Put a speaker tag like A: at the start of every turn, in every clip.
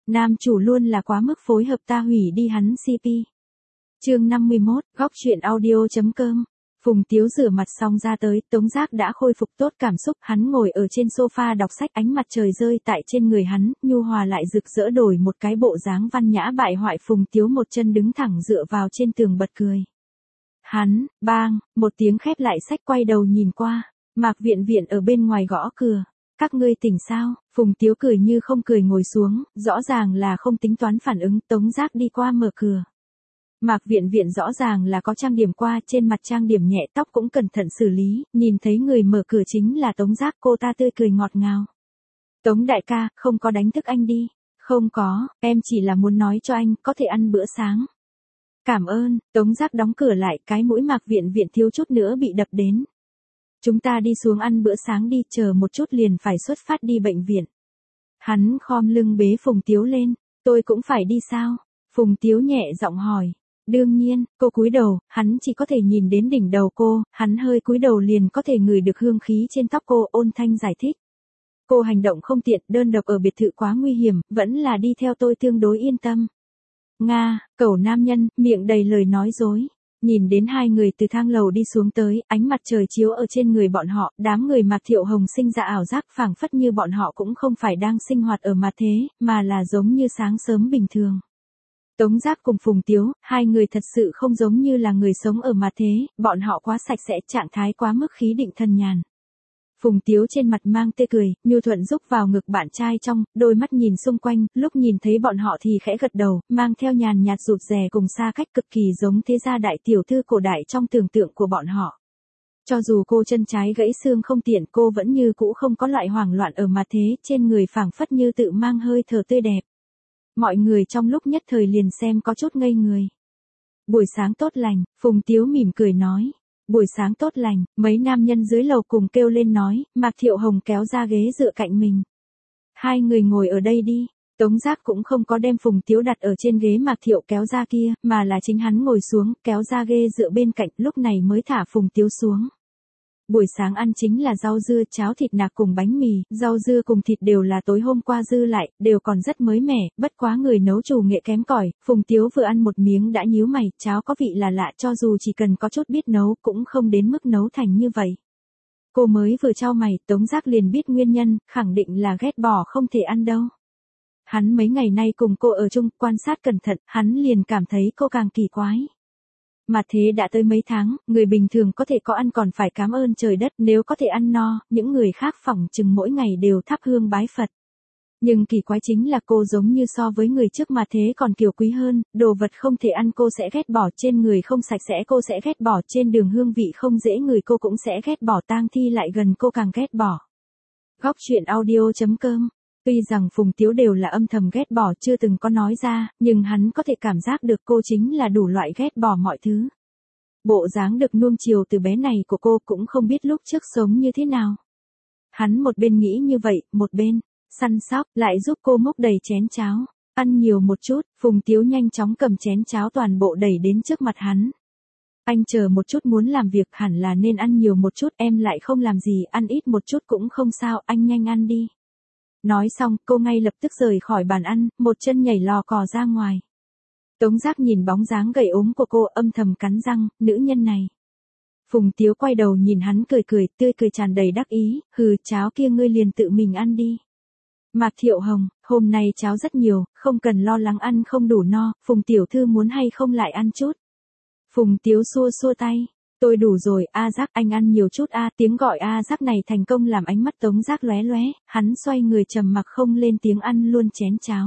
A: Nam chủ luôn là quá mức phối hợp ta hủy đi hắn CP. Chương 51, góc truyện audio.com. Phùng Tiếu rửa mặt xong ra tới, Tống Giác đã khôi phục tốt cảm xúc, hắn ngồi ở trên sofa đọc sách, ánh mặt trời rơi tại trên người hắn, nhu hòa lại rực rỡ, đổi một cái bộ dáng văn nhã bại hoại. Phùng Tiếu một chân đứng thẳng dựa vào trên tường bật cười. Hắn, bang, một tiếng khép lại sách, quay đầu nhìn qua, Mạc Viện Viện ở bên ngoài gõ cửa. Các ngươi tỉnh sao? Phùng Tiếu cười như không cười ngồi xuống, rõ ràng là không tính toán phản ứng. Tống Giác đi qua mở cửa. Mạc Viện Viện rõ ràng là có trang điểm qua, trên mặt trang điểm nhẹ, tóc cũng cẩn thận xử lý, nhìn thấy người mở cửa chính là Tống Giác, cô ta tươi cười ngọt ngào. Tống đại ca, không có đánh thức anh đi. Không có, em chỉ là muốn nói cho anh, có thể ăn bữa sáng. Cảm ơn. Tống Giác đóng cửa lại, cái mũi Mạc Viện Viện thiếu chút nữa bị đập đến. Chúng ta đi xuống ăn bữa sáng đi, chờ một chút liền phải xuất phát đi bệnh viện. Hắn khom lưng bế Phùng Tiếu lên. Tôi cũng phải đi sao? Phùng Tiếu nhẹ giọng hỏi. Đương nhiên. Cô cúi đầu, hắn chỉ có thể nhìn đến đỉnh đầu cô, hắn hơi cúi đầu liền có thể ngửi được hương khí trên tóc cô. Ôn thanh giải thích. Cô hành động không tiện, đơn độc ở biệt thự quá nguy hiểm, vẫn là đi theo tôi tương đối yên tâm. Nga, cẩu nam nhân, miệng đầy lời nói dối. Nhìn đến hai người từ thang lầu đi xuống tới, ánh mặt trời chiếu ở trên người bọn họ, đám người Mạc Thiệu Hồng sinh ra ảo giác, phảng phất như bọn họ cũng không phải đang sinh hoạt ở mặt thế, mà là giống như sáng sớm bình thường. Tống Giác cùng Phùng Tiếu, hai người thật sự không giống như là người sống ở mặt thế, bọn họ quá sạch sẽ, trạng thái quá mức khí định thần nhàn. Phùng Tiếu trên mặt mang tươi cười, nhu thuận rúc vào ngực bạn trai trong, đôi mắt nhìn xung quanh, lúc nhìn thấy bọn họ thì khẽ gật đầu, mang theo nhàn nhạt rụt rè cùng xa cách, cực kỳ giống thế gia đại tiểu thư cổ đại trong tưởng tượng của bọn họ. Cho dù cô chân trái gãy xương không tiện, cô vẫn như cũ không có loại hoảng loạn ở mặt thế, trên người phảng phất như tự mang hơi thở tươi đẹp. Mọi người trong lúc nhất thời liền xem có chút ngây người. Buổi sáng tốt lành, Phùng Tiếu mỉm cười nói. Buổi sáng tốt lành, mấy nam nhân dưới lầu cùng kêu lên nói, Mạc Thiệu Hồng kéo ra ghế dựa cạnh mình. Hai người ngồi ở đây đi. Tống Giác cũng không có đem Phùng Tiếu đặt ở trên ghế Mạc Thiệu kéo ra kia, mà là chính hắn ngồi xuống, kéo ra ghế dựa bên cạnh, lúc này mới thả Phùng Tiếu xuống. Buổi sáng ăn chính là rau dưa, cháo thịt nạc cùng bánh mì, rau dưa cùng thịt đều là tối hôm qua dư lại, đều còn rất mới mẻ, bất quá người nấu chủ nghệ kém cỏi. Phùng Tiếu vừa ăn một miếng đã nhíu mày, cháo có vị là lạ, cho dù chỉ cần có chút biết nấu cũng không đến mức nấu thành như vậy. Cô mới vừa chau mày, Tống Giác liền biết nguyên nhân, khẳng định là ghét bỏ không thể ăn đâu. Hắn mấy ngày nay cùng cô ở chung, quan sát cẩn thận, hắn liền cảm thấy cô càng kỳ quái. Mà thế đã tới mấy tháng, người bình thường có thể có ăn còn phải cảm ơn trời đất, nếu có thể ăn no, những người khác phỏng chừng mỗi ngày đều thắp hương bái Phật. Nhưng kỳ quái chính là cô giống như so với người trước mà thế còn kiều quý hơn, đồ vật không thể ăn cô sẽ ghét bỏ, trên người không sạch sẽ cô sẽ ghét bỏ, trên đường hương vị không dễ ngửi cô cũng sẽ ghét bỏ, tang thi lại gần cô càng ghét bỏ. Góc truyện audio.com. Tuy rằng Phùng Tiếu đều là âm thầm ghét bỏ chưa từng có nói ra, nhưng hắn có thể cảm giác được cô chính là đủ loại ghét bỏ mọi thứ. Bộ dáng được nuông chiều từ bé này của cô cũng không biết lúc trước sống như thế nào. Hắn một bên nghĩ như vậy, một bên săn sóc, lại giúp cô múc đầy chén cháo. Ăn nhiều một chút, Phùng Tiếu nhanh chóng cầm chén cháo toàn bộ đẩy đến trước mặt hắn. Anh chờ một chút, muốn làm việc hẳn là nên ăn nhiều một chút, em lại không làm gì, ăn ít một chút cũng không sao, anh nhanh ăn đi. Nói xong, cô ngay lập tức rời khỏi bàn ăn, một chân nhảy lò cò ra ngoài. Tống Giác nhìn bóng dáng gầy ốm của cô, âm thầm cắn răng, nữ nhân này. Phùng Tiếu quay đầu nhìn hắn cười cười, tươi cười tràn đầy đắc ý, hừ, cháo kia ngươi liền tự mình ăn đi. Mạc Thiệu Hồng, hôm nay cháo rất nhiều, không cần lo lắng ăn không đủ no, Phùng tiểu thư muốn hay không lại ăn chút. Phùng Tiếu xua xua tay. Tôi đủ rồi, A Giác anh ăn nhiều chút a. Tiếng gọi A Giác này thành công làm ánh mắt Tống Giác lóe lóe, hắn xoay người trầm mặc không lên tiếng ăn luôn chén cháo.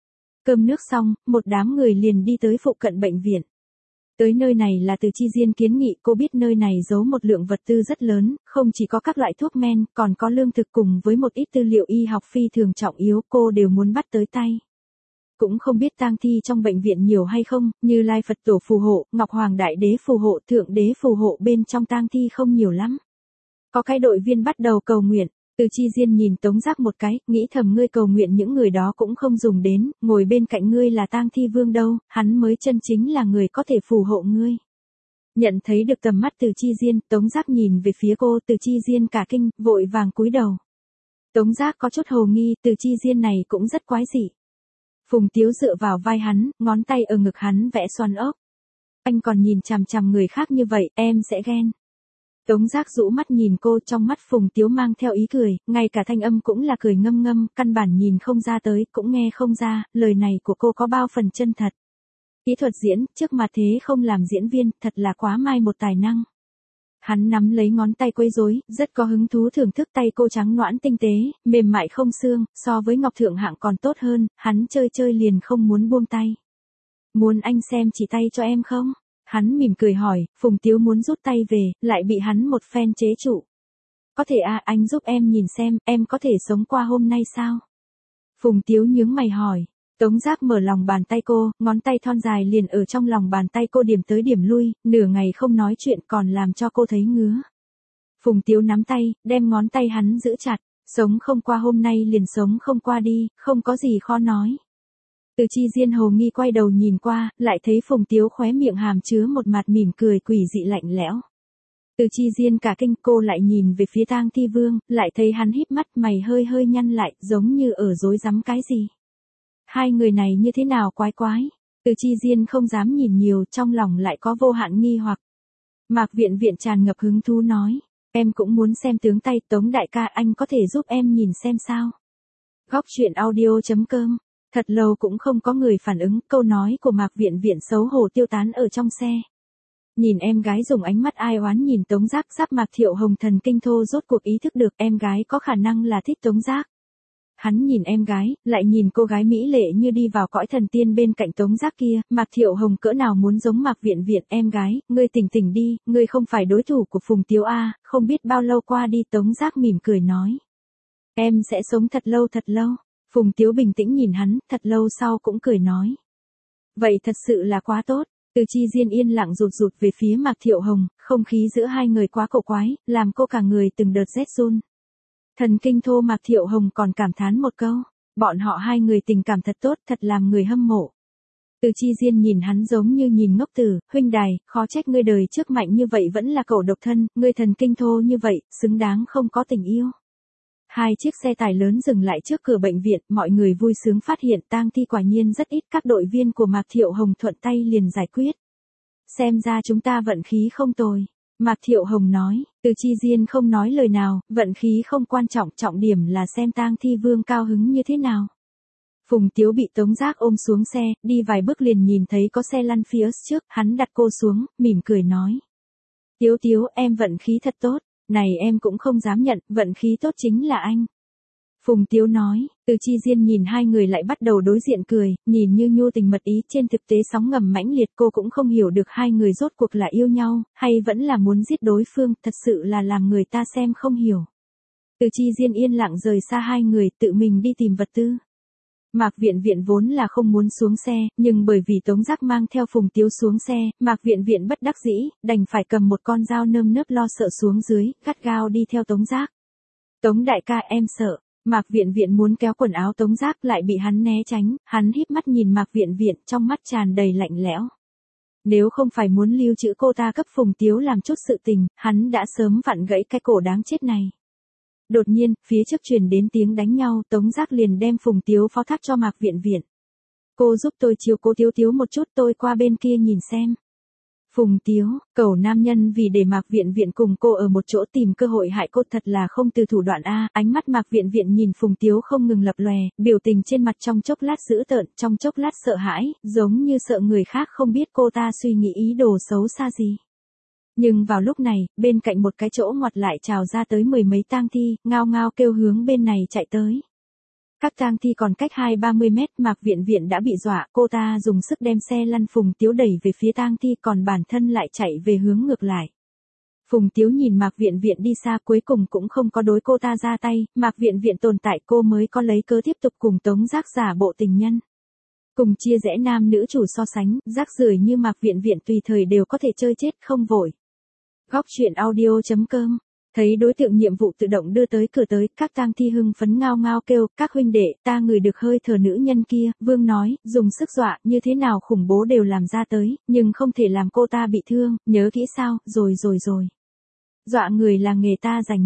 A: Cơm nước xong, một đám người liền đi tới phụ cận bệnh viện. Tới nơi này là Từ Chi Diên kiến nghị, cô biết nơi này giấu một lượng vật tư rất lớn, không chỉ có các loại thuốc men, còn có lương thực cùng với một ít tư liệu y học phi thường trọng yếu, cô đều muốn bắt tới tay. Cũng không biết tang thi trong bệnh viện nhiều hay không, Như Lai Phật tổ phù hộ, Ngọc Hoàng Đại Đế phù hộ, Thượng Đế phù hộ, bên trong tang thi không nhiều lắm. Có cái đội viên bắt đầu cầu nguyện, Từ Chi Diên nhìn Tống Giác một cái, nghĩ thầm ngươi cầu nguyện những người đó cũng không dùng đến, ngồi bên cạnh ngươi là tang thi vương đâu, hắn mới chân chính là người có thể phù hộ ngươi. Nhận thấy được tầm mắt Từ Chi Diên, Tống Giác nhìn về phía cô, Từ Chi Diên cả kinh, vội vàng cúi đầu. Tống Giác có chút hồ nghi, Từ Chi Diên này cũng rất quái dị. Phùng Tiếu dựa vào vai hắn, ngón tay ở ngực hắn vẽ xoắn ốc. Anh còn nhìn chằm chằm người khác như vậy, em sẽ ghen. Tống Giác rũ mắt nhìn cô, trong mắt Phùng Tiếu mang theo ý cười, ngay cả thanh âm cũng là cười ngâm ngâm, căn bản nhìn không ra tới, cũng nghe không ra, lời này của cô có bao phần chân thật. Kỹ thuật diễn, trước mặt thế không làm diễn viên, thật là quá mai một tài năng. Hắn nắm lấy ngón tay quấy rối, rất có hứng thú thưởng thức tay cô trắng nõn tinh tế, mềm mại không xương, so với ngọc thượng hạng còn tốt hơn, hắn chơi chơi liền không muốn buông tay. Muốn anh xem chỉ tay cho em không? Hắn mỉm cười hỏi, Phùng Tiếu muốn rút tay về, lại bị hắn một phen chế trụ. Có thể à, anh giúp em nhìn xem, em có thể sống qua hôm nay sao? Phùng Tiếu nhướng mày hỏi. Tống Giác mở lòng bàn tay cô, ngón tay thon dài liền ở trong lòng bàn tay cô điểm tới điểm lui, nửa ngày không nói chuyện còn làm cho cô thấy ngứa. Phùng Tiếu nắm tay, đem ngón tay hắn giữ chặt, sống không qua hôm nay liền sống không qua đi, không có gì khó nói. Từ Chi Diên hồ nghi quay đầu nhìn qua, lại thấy Phùng Tiếu khóe miệng hàm chứa một mặt mỉm cười quỷ dị lạnh lẽo. Từ Chi Diên cả kinh, cô lại nhìn về phía Tang Thi Vương, lại thấy hắn híp mắt, mày hơi hơi nhăn lại, giống như ở rối rắm cái gì. Hai người này như thế nào quái quái. Từ Chi Diên không dám nhìn nhiều, trong lòng lại có vô hạn nghi hoặc. Mạc Viện Viện tràn ngập hứng thú nói, em cũng muốn xem tướng tay, Tống đại ca, anh có thể giúp em nhìn xem sao. Góc truyện audio.com. Thật lâu cũng không có người phản ứng, câu nói của Mạc Viện Viện xấu hổ tiêu tán ở trong xe. Nhìn em gái dùng ánh mắt ai oán nhìn Tống Giác, sắp Mạc Thiệu Hồng thần kinh thô rốt cuộc ý thức được em gái có khả năng là thích Tống Giác. Hắn nhìn em gái, lại nhìn cô gái mỹ lệ như đi vào cõi thần tiên bên cạnh Tống Giác kia, Mạc Thiệu Hồng cỡ nào muốn giống Mạc Viện Viện, em gái, ngươi tỉnh tỉnh đi, ngươi không phải đối thủ của Phùng Tiếu A, không biết bao lâu qua đi. Tống Giác mỉm cười nói. Em sẽ sống thật lâu thật lâu. Phùng Tiếu bình tĩnh nhìn hắn, thật lâu sau cũng cười nói. Vậy thật sự là quá tốt. Từ Chi Diên yên lặng rụt rụt về phía Mạc Thiệu Hồng, không khí giữa hai người quá cổ quái, làm cô cả người từng đợt rét run. Thần kinh thô Mạc Thiệu Hồng còn cảm thán một câu, bọn họ hai người tình cảm thật tốt, thật làm người hâm mộ. Từ Chi Diên nhìn hắn giống như nhìn ngốc tử, huynh đài, khó trách ngươi đời trước mạnh như vậy vẫn là cẩu độc thân, ngươi thần kinh thô như vậy, xứng đáng không có tình yêu. Hai chiếc xe tải lớn dừng lại trước cửa bệnh viện, mọi người vui sướng phát hiện tang thi quả nhiên rất ít, các đội viên của Mạc Thiệu Hồng thuận tay liền giải quyết. Xem ra chúng ta vận khí không tồi. Mạc Thiệu Hồng nói, Từ Chi Diên không nói lời nào, vận khí không quan trọng, trọng điểm là xem Tang Thi Vương cao hứng như thế nào. Phùng Tiếu bị Tống Giác ôm xuống xe, đi vài bước liền nhìn thấy có xe lăn phía trước, hắn đặt cô xuống, mỉm cười nói. Tiếu Tiếu, em vận khí thật tốt, này em cũng không dám nhận, vận khí tốt chính là anh. Phùng Tiếu nói, Từ Chi Diên nhìn hai người lại bắt đầu đối diện cười, nhìn như nhu tình mật ý, trên thực tế sóng ngầm mãnh liệt, cô cũng không hiểu được hai người rốt cuộc là yêu nhau, hay vẫn là muốn giết đối phương, thật sự là làm người ta xem không hiểu. Từ Chi Diên yên lặng rời xa hai người, tự mình đi tìm vật tư. Mạc Viện Viện vốn là không muốn xuống xe, nhưng bởi vì Tống Giác mang theo Phùng Tiếu xuống xe, Mạc Viện Viện bất đắc dĩ, đành phải cầm một con dao nơm nớp lo sợ xuống dưới, gắt gao đi theo Tống Giác. Tống đại ca, em sợ. Mạc Viện Viện muốn kéo quần áo Tống Giác lại bị hắn né tránh, hắn híp mắt nhìn Mạc Viện Viện, trong mắt tràn đầy lạnh lẽo. Nếu không phải muốn lưu trữ cô ta cấp Phùng Tiếu làm chút sự tình, hắn đã sớm vặn gãy cái cổ đáng chết này. Đột nhiên, phía trước truyền đến tiếng đánh nhau, Tống Giác liền đem Phùng Tiếu phó thác cho Mạc Viện Viện. Cô giúp tôi chiếu cố Tiếu Tiếu một chút, tôi qua bên kia nhìn xem. Phùng Tiếu, cẩu nam nhân vì để Mạc Viện Viện cùng cô ở một chỗ tìm cơ hội hại cô thật là không từ thủ đoạn a. Ánh mắt Mạc Viện Viện nhìn Phùng Tiếu không ngừng lập lòe, biểu tình trên mặt trong chốc lát dữ tợn, trong chốc lát sợ hãi, giống như sợ người khác không biết cô ta suy nghĩ ý đồ xấu xa gì. Nhưng vào lúc này, bên cạnh một cái chỗ ngoặt lại trào ra tới mười mấy tang thi, ngao ngao kêu hướng bên này chạy tới. Các tang thi còn cách 20-30 mét, Mạc Viện Viện đã bị dọa, cô ta dùng sức đem xe lăn Phùng Tiếu đẩy về phía tang thi, còn bản thân lại chạy về hướng ngược lại. Phùng Tiếu nhìn Mạc Viện Viện đi xa, cuối cùng cũng không có đối cô ta ra tay, Mạc Viện Viện tồn tại cô mới có lấy cớ tiếp tục cùng Tống Giác giả bộ tình nhân. Cùng chia rẽ nam nữ chủ so sánh, rác rưởi như Mạc Viện Viện tùy thời đều có thể chơi chết không vội. Góc truyện audio.com. Thấy đối tượng nhiệm vụ tự động đưa tới cửa tới, các tang thi hưng phấn ngao ngao kêu, các huynh đệ, ta ngửi được hơi thở nữ nhân kia, Vương nói, dùng sức dọa, như thế nào khủng bố đều làm ra tới, nhưng không thể làm cô ta bị thương, nhớ kỹ sao, rồi. Dọa người là nghề ta dành nhất,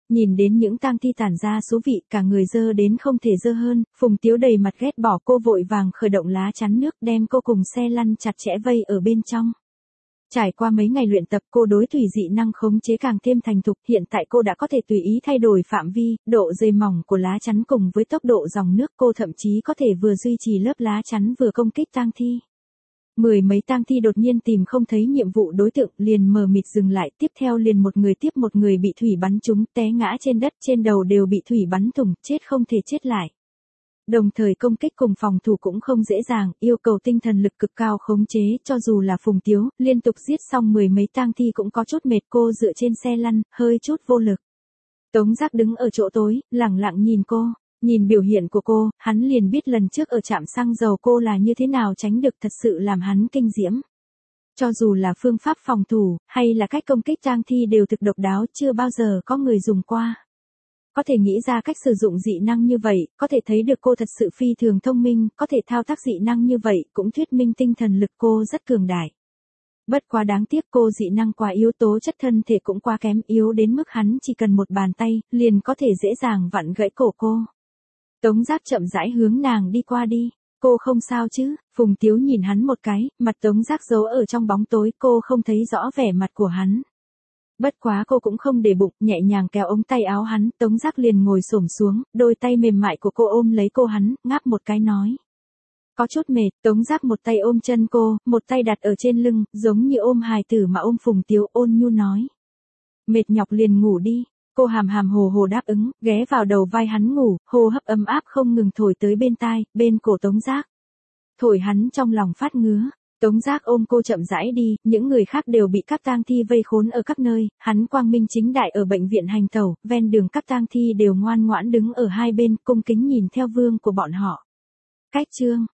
A: Nhìn đến những tang thi tản ra số vị, cả người dơ đến không thể dơ hơn, Phùng Tiếu đầy mặt ghét bỏ, cô vội vàng khởi động lá chắn nước đem cô cùng xe lăn chặt chẽ vây ở bên trong. Trải qua mấy ngày luyện tập, cô đối thủy dị năng khống chế càng thêm thành thục, hiện tại cô đã có thể tùy ý thay đổi phạm vi, độ dày mỏng của lá chắn cùng với tốc độ dòng nước, cô thậm chí có thể vừa duy trì lớp lá chắn vừa công kích tang thi. Mười mấy tang thi đột nhiên tìm không thấy nhiệm vụ đối tượng, liền mờ mịt dừng lại, tiếp theo liền một người tiếp một người bị thủy bắn trúng, té ngã trên đất, trên đầu đều bị thủy bắn thủng, chết không thể chết lại. Đồng thời công kích cùng phòng thủ cũng không dễ dàng, yêu cầu tinh thần lực cực cao khống chế, cho dù là Phùng Tiếu, liên tục giết xong mười mấy tang thi cũng có chút mệt, cô dựa trên xe lăn, hơi chút vô lực. Tống Giác đứng ở chỗ tối, lẳng lặng nhìn cô, nhìn biểu hiện của cô, hắn liền biết lần trước ở trạm xăng dầu cô là như thế nào tránh được, thật sự làm hắn kinh diễm. Cho dù là phương pháp phòng thủ, hay là cách công kích tang thi đều thực độc đáo, chưa bao giờ có người dùng qua. Có thể nghĩ ra cách sử dụng dị năng như vậy, có thể thấy được cô thật sự phi thường thông minh, có thể thao tác dị năng như vậy, cũng thuyết minh tinh thần lực cô rất cường đại. Bất quá đáng tiếc cô dị năng quá yếu, tố chất thân thể cũng quá kém, yếu đến mức hắn chỉ cần một bàn tay, liền có thể dễ dàng vặn gãy cổ cô. Tống Giác chậm rãi hướng nàng đi qua đi. Cô không sao chứ? Phùng Tiếu nhìn hắn một cái, mặt Tống Giác giấu ở trong bóng tối, cô không thấy rõ vẻ mặt của hắn. Bất quá cô cũng không để bụng, nhẹ nhàng kéo ống tay áo hắn, Tống Giác liền ngồi xổm xuống, đôi tay mềm mại của cô ôm lấy cô hắn, ngáp một cái nói. Có chút mệt, Tống Giác một tay ôm chân cô, một tay đặt ở trên lưng, giống như ôm hài tử mà ôm Phùng Tiếu, ôn nhu nói. Mệt nhọc liền ngủ đi. Cô hàm hàm hồ hồ đáp ứng, ghé vào đầu vai hắn ngủ, hô hấp ấm áp không ngừng thổi tới bên tai, bên cổ Tống Giác. Thổi hắn trong lòng phát ngứa. Tống Giác ôm cô chậm rãi đi, những người khác đều bị các tang thi vây khốn ở các nơi, hắn quang minh chính đại ở bệnh viện hành tẩu, ven đường các tang thi đều ngoan ngoãn đứng ở hai bên, cung kính nhìn theo vương của bọn họ. Cách chương